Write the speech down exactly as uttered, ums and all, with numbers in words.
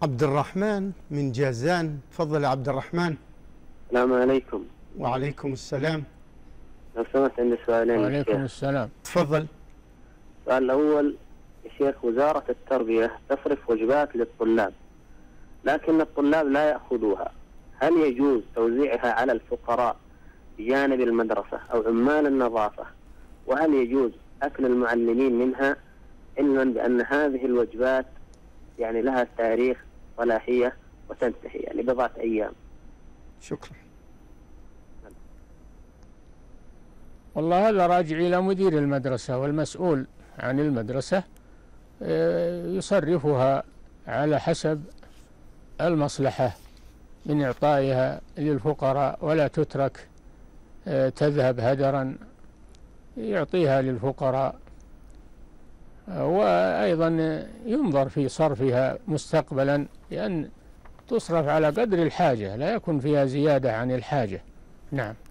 عبد الرحمن من جازان. تفضل يا عبد الرحمن. السلام عليكم. وعليكم السلام. لو سمحت عندي سؤالين. وعليكم السلام. تفضل. السؤال الأول يا شيخ، وزارة التربية تصرف وجبات للطلاب لكن الطلاب لا يأخذوها، هل يجوز توزيعها على الفقراء بجانب المدرسة أو عمال النظافة؟ وهل يجوز أكل المعلمين منها، علما بأن هذه الوجبات يعني لها تاريخ صلاحية وتنتهي يعني بضعة أيام؟ شكرا. والله هذا راجع إلى مدير المدرسة والمسؤول عن المدرسة، يصرفها على حسب المصلحة من إعطائها للفقراء ولا تترك تذهب هدرا، يعطيها للفقراء. وأيضا ينظر في صرفها مستقبلا، لأن تصرف على قدر الحاجة لا يكون فيها زيادة عن الحاجة. نعم.